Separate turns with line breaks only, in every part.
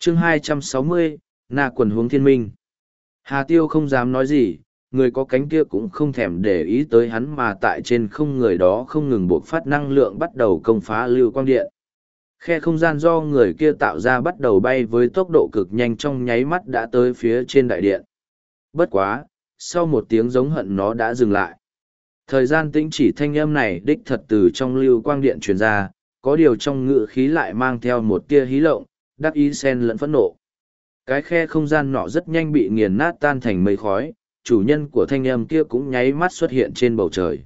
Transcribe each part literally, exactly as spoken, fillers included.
chương hai trăm sáu mươi, Na quần hướng thiên minh. Hà Tiêu không dám nói gì, người có cánh kia cũng không thèm để ý tới hắn mà tại trên không người đó không ngừng buộc phát năng lượng bắt đầu công phá lưu quang điện. Khe không gian do người kia tạo ra bắt đầu bay với tốc độ cực nhanh trong nháy mắt đã tới phía trên đại điện. Bất quá, sau một tiếng giống hận nó đã dừng lại. Thời gian tĩnh chỉ thanh âm này đích thật từ trong lưu quang điện truyền ra, có điều trong ngữ khí lại mang theo một tia hí lộng, đắc ý xen lẫn phẫn nộ. Cái khe không gian nọ rất nhanh bị nghiền nát tan thành mây khói, chủ nhân của thanh âm kia cũng nháy mắt xuất hiện trên bầu trời.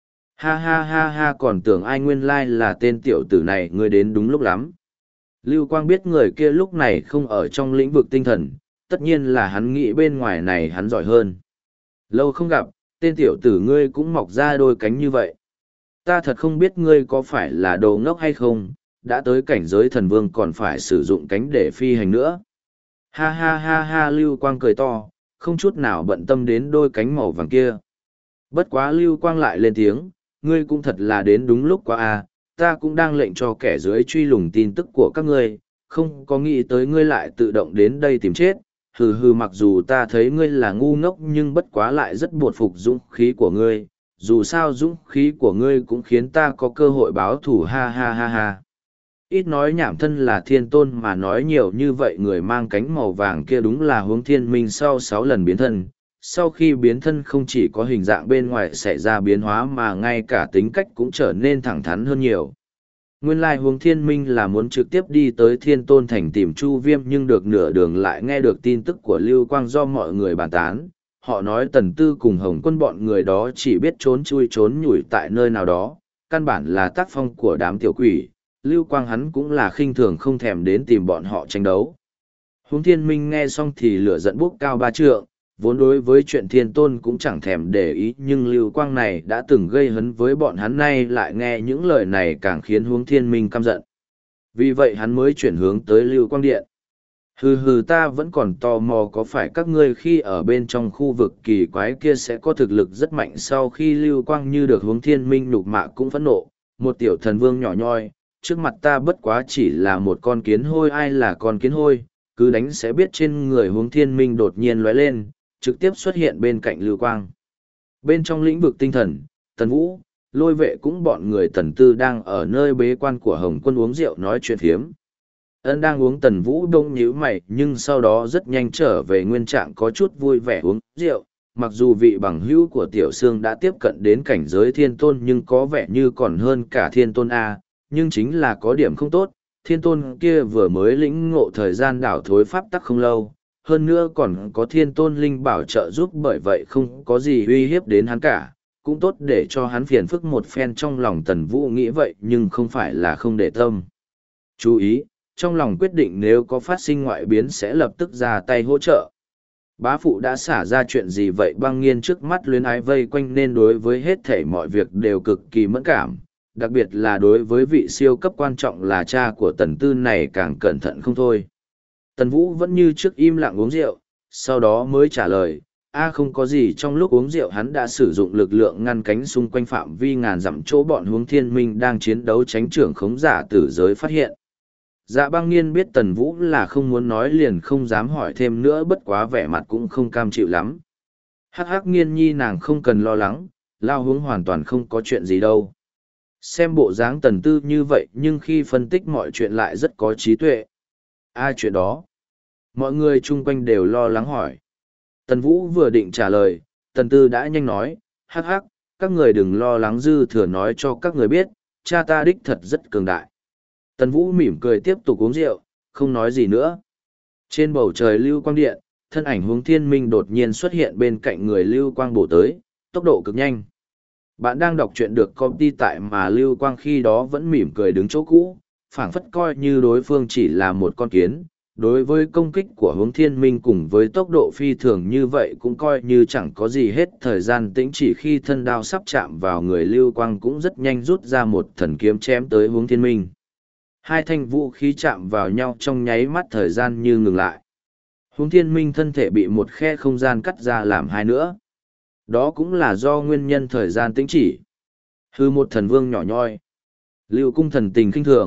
Ha ha ha ha, còn tưởng ai nguyên lai là tên tiểu tử này, ngươi đến đúng lúc lắm. Lưu Quang biết người kia lúc này không ở trong lĩnh vực tinh thần, tất nhiên là hắn nghĩ bên ngoài này hắn giỏi hơn. Lâu không gặp, tên tiểu tử ngươi cũng mọc ra đôi cánh như vậy. Ta thật không biết ngươi có phải là đồ ngốc hay không, đã tới cảnh giới thần vương còn phải sử dụng cánh để phi hành nữa. Ha ha ha ha, Lưu Quang cười to, không chút nào bận tâm đến đôi cánh màu vàng kia. Bất quá Lưu Quang lại lên tiếng, ngươi cũng thật là đến đúng lúc quá à, ta cũng đang lệnh cho kẻ dưới truy lùng tin tức của các ngươi, không có nghĩ tới ngươi lại tự động đến đây tìm chết. Hừ hừ, mặc dù ta thấy ngươi là ngu ngốc nhưng bất quá lại rất bội phục dũng khí của ngươi, dù sao dũng khí của ngươi cũng khiến ta có cơ hội báo thù, ha ha ha ha. Ít nói nhảm, thân là thiên tôn mà nói nhiều như vậy, người mang cánh màu vàng kia đúng là hướng thiên minh sau sáu lần biến thân. Sau khi biến thân không chỉ có hình dạng bên ngoài xảy ra biến hóa mà ngay cả tính cách cũng trở nên thẳng thắn hơn nhiều. Nguyên lai hướng thiên minh là muốn trực tiếp đi tới thiên tôn thành tìm Chu Viêm, nhưng được nửa đường lại nghe được tin tức của Lưu Quang do mọi người bàn tán. Họ nói Tần Tư cùng Hồng Quân bọn người đó chỉ biết trốn chui trốn nhủi tại nơi nào đó, căn bản là tác phong của đám tiểu quỷ. Lưu Quang hắn cũng là khinh thường không thèm đến tìm bọn họ tranh đấu. Hướng thiên minh nghe xong thì lửa giận bốc cao ba trượng, vốn đối với chuyện thiên tôn cũng chẳng thèm để ý, nhưng Lưu Quang này đã từng gây hấn với bọn hắn, nay lại nghe những lời này càng khiến hướng thiên minh căm giận. Vì vậy hắn mới chuyển hướng tới Lưu Quang Điện. Hừ hừ, ta vẫn còn tò mò có phải các ngươi khi ở bên trong khu vực kỳ quái kia sẽ có thực lực rất mạnh. Sau khi Lưu Quang như được hướng thiên minh nhục mạ cũng phẫn nộ, một tiểu thần vương nhỏ nhoi, trước mặt ta bất quá chỉ là một con kiến hôi. Ai là con kiến hôi, cứ đánh sẽ biết. Trên người hướng thiên minh đột nhiên lóe lên, trực tiếp xuất hiện bên cạnh Lưu Quang. Bên trong lĩnh vực tinh thần, Tần Vũ, Lôi Vệ cũng bọn người Tần Tư đang ở nơi bế quan của Hồng Quân uống rượu nói chuyện phiếm. Ân đang uống, Tần Vũ đông nhíu mày nhưng sau đó rất nhanh trở về nguyên trạng, có chút vui vẻ uống rượu. Mặc dù vị bằng hữu của Tiểu Sương đã tiếp cận đến cảnh giới thiên tôn nhưng có vẻ như còn hơn cả thiên tôn A, nhưng chính là có điểm không tốt, thiên tôn kia vừa mới lĩnh ngộ thời gian đảo thối pháp tắc không lâu, hơn nữa còn có thiên tôn linh bảo trợ giúp, bởi vậy không có gì uy hiếp đến hắn cả, cũng tốt để cho hắn phiền phức một phen. Trong lòng Tần Vũ nghĩ vậy nhưng không phải là không để tâm chú ý, trong lòng quyết định nếu có phát sinh ngoại biến sẽ lập tức ra tay hỗ trợ. Bá phụ đã xả ra chuyện gì vậy? Băng Nghiên trước mắt luyến ái vây quanh nên đối với hết thảy mọi việc đều cực kỳ mẫn cảm, đặc biệt là đối với vị siêu cấp quan trọng là cha của Tần Tư này càng cẩn thận không thôi. Tần Vũ vẫn như trước im lặng uống rượu, sau đó mới trả lời, a không có gì. Trong lúc uống rượu hắn đã sử dụng lực lượng ngăn cánh xung quanh phạm vi ngàn dặm chỗ bọn hướng thiên minh đang chiến đấu tránh trưởng khống giả tử giới phát hiện. Dạ Băng Nghiên biết Tần Vũ là không muốn nói liền không dám hỏi thêm nữa, bất quá vẻ mặt cũng không cam chịu lắm. Hắc hắc, Nghiên nhi nàng không cần lo lắng, lao hướng hoàn toàn không có chuyện gì đâu. Xem bộ dáng Tần Tư như vậy nhưng khi phân tích mọi chuyện lại rất có trí tuệ. Ai chuyện đó? Mọi người chung quanh đều lo lắng hỏi. Tần Vũ vừa định trả lời, Tần Tư đã nhanh nói, hắc hắc, các người đừng lo lắng, dư thừa nói cho các người biết, cha ta đích thật rất cường đại. Tần Vũ mỉm cười tiếp tục uống rượu, không nói gì nữa. Trên bầu trời Lưu Quang Điện, thân ảnh hướng thiên minh đột nhiên xuất hiện bên cạnh người Lưu Quang bổ tới, tốc độ cực nhanh. Bạn đang đọc truyện được công ty tại mà Lưu Quang khi đó vẫn mỉm cười đứng chỗ cũ, phảng phất coi như đối phương chỉ là một con kiến. Đối với công kích của hướng thiên minh cùng với tốc độ phi thường như vậy cũng coi như chẳng có gì hết. Thời gian tĩnh chỉ khi thân đao sắp chạm vào người Lưu Quang cũng rất nhanh rút ra một thần kiếm chém tới hướng thiên minh. Hai thanh vũ khí chạm vào nhau trong nháy mắt, thời gian như ngừng lại. Hướng thiên minh thân thể bị một khe không gian cắt ra làm hai nữa. Đó cũng là do nguyên nhân thời gian tĩnh chỉ. Hư, một thần vương nhỏ nhoi. Lưu Cung thần tình khinh thường,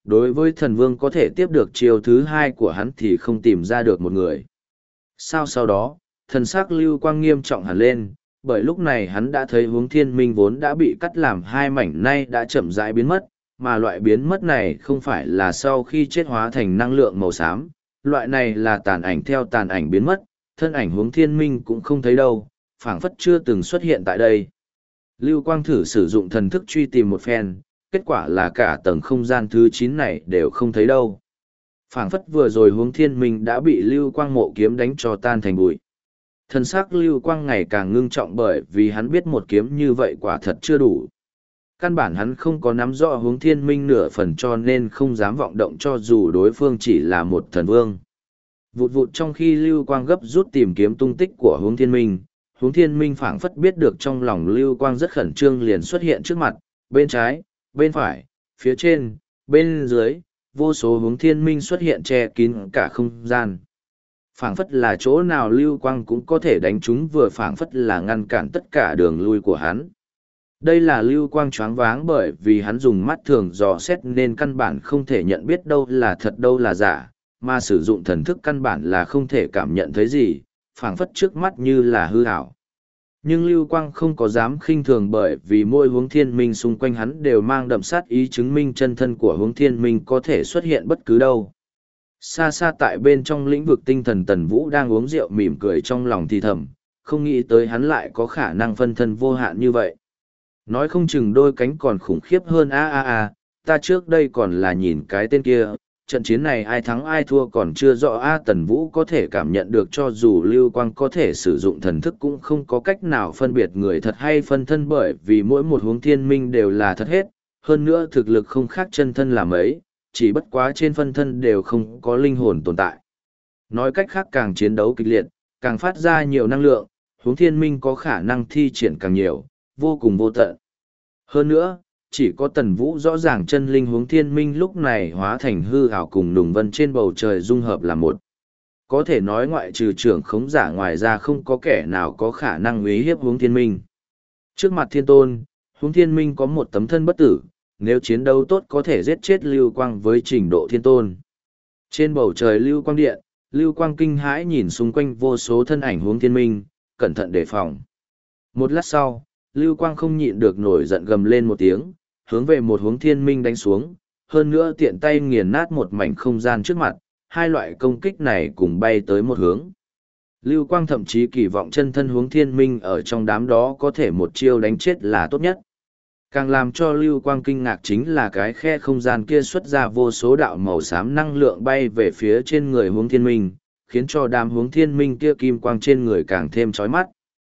Đối với thần vương có thể tiếp được chiêu thứ hai của hắn thì không tìm ra được một người. Sao sau đó, thần sắc lưu quang nghiêm trọng hẳn lên, bởi lúc này hắn đã thấy hướng thiên minh vốn đã bị cắt làm hai mảnh nay đã chậm rãi biến mất, mà loại biến mất này không phải là sau khi chết hóa thành năng lượng màu xám, loại này là tàn ảnh theo tàn ảnh biến mất, thân ảnh hướng thiên minh cũng không thấy đâu, phảng phất chưa từng xuất hiện tại đây. Lưu Quang thử sử dụng thần thức truy tìm một phen, kết quả là cả tầng không gian thứ chín này đều không thấy đâu. Phảng phất vừa rồi hướng thiên minh đã bị Lưu Quang mộ kiếm đánh cho tan thành bụi. Thân xác Lưu Quang ngày càng ngưng trọng bởi vì hắn biết một kiếm như vậy quả thật chưa đủ. Căn bản hắn không có nắm rõ hướng thiên minh nửa phần cho nên không dám vọng động cho dù đối phương chỉ là một thần vương. Vụt vụt trong khi Lưu Quang gấp rút tìm kiếm tung tích của hướng thiên minh, hướng thiên minh phảng phất biết được trong lòng Lưu Quang rất khẩn trương liền xuất hiện trước mặt, bên trái, bên phải, phía trên, bên dưới, vô số hướng thiên minh xuất hiện che kín cả không gian. Phảng phất là chỗ nào Lưu Quang cũng có thể đánh chúng vừa phảng phất là ngăn cản tất cả đường lui của hắn. Đây là Lưu Quang choáng váng bởi vì hắn dùng mắt thường dò xét nên căn bản không thể nhận biết đâu là thật đâu là giả, mà sử dụng thần thức căn bản là không thể cảm nhận thấy gì, phảng phất trước mắt như là hư ảo. Nhưng Lưu Quang không có dám khinh thường bởi vì mỗi hướng thiên minh xung quanh hắn đều mang đậm sát ý chứng minh chân thân của hướng thiên minh có thể xuất hiện bất cứ đâu. Xa xa tại bên trong lĩnh vực tinh thần Tần Vũ đang uống rượu mỉm cười trong lòng thì thầm, không nghĩ tới hắn lại có khả năng phân thân vô hạn như vậy. Nói không chừng đôi cánh còn khủng khiếp hơn a a a, ta trước đây còn là nhìn cái tên kia, trận chiến này ai thắng ai thua còn chưa rõ a Tần Vũ có thể cảm nhận được cho dù Lưu Quang có thể sử dụng thần thức cũng không có cách nào phân biệt người thật hay phân thân bởi vì mỗi một hướng thiên minh đều là thật hết, hơn nữa thực lực không khác chân thân là mấy, chỉ bất quá trên phân thân đều không có linh hồn tồn tại. Nói cách khác càng chiến đấu kịch liệt, càng phát ra nhiều năng lượng, hướng thiên minh có khả năng thi triển càng nhiều, vô cùng vô tận. Hơn nữa, chỉ có Tần Vũ rõ ràng chân linh hướng thiên minh lúc này hóa thành hư ảo cùng nùng vân trên bầu trời dung hợp là một. Có thể nói ngoại trừ trưởng khống giả ngoài ra không có kẻ nào có khả năng uy hiếp hướng thiên minh. Trước mặt thiên tôn, hướng thiên minh có một tấm thân bất tử, nếu chiến đấu tốt có thể giết chết Lưu Quang với trình độ thiên tôn. Trên bầu trời Lưu Quang điện, Lưu Quang kinh hãi nhìn xung quanh vô số thân ảnh hướng thiên minh, cẩn thận đề phòng. Một lát sau, Lưu Quang không nhịn được nổi giận gầm lên một tiếng, hướng về một hướng thiên minh đánh xuống, hơn nữa tiện tay nghiền nát một mảnh không gian trước mặt, hai loại công kích này cùng bay tới một hướng. Lưu Quang thậm chí kỳ vọng chân thân hướng thiên minh ở trong đám đó có thể một chiêu đánh chết là tốt nhất. Càng làm cho Lưu Quang kinh ngạc chính là cái khe không gian kia xuất ra vô số đạo màu xám năng lượng bay về phía trên người hướng thiên minh, khiến cho đám hướng thiên minh kia kim quang trên người càng thêm chói mắt.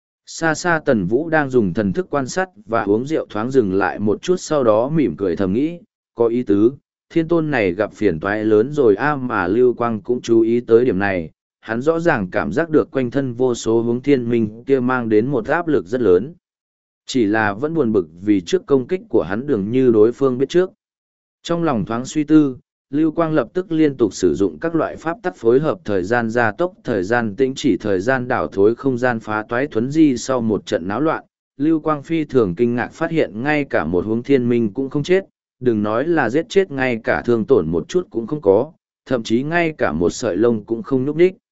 Xa xa Tần Vũ đang dùng thần thức quan sát và uống rượu thoáng dừng lại một chút sau đó mỉm cười thầm nghĩ, có ý tứ, thiên tôn này gặp phiền toái lớn rồi a mà Lưu Quang cũng chú ý tới điểm này, hắn rõ ràng cảm giác được quanh thân vô số hướng thiên minh kia mang đến một áp lực rất lớn. Chỉ là vẫn buồn bực vì trước công kích của hắn dường như đối phương biết trước. Trong lòng thoáng suy tư, Lưu Quang lập tức liên tục sử dụng các loại pháp tắc phối hợp thời gian gia tốc, thời gian tĩnh chỉ, thời gian đảo thối, không gian phá toái thuấn di sau một trận náo loạn. Lưu Quang phi thường kinh ngạc phát hiện ngay cả một hướng thiên minh cũng không chết, đừng nói là giết chết ngay cả thương tổn một chút cũng không có, thậm chí ngay cả một sợi lông cũng không nhúc nhích.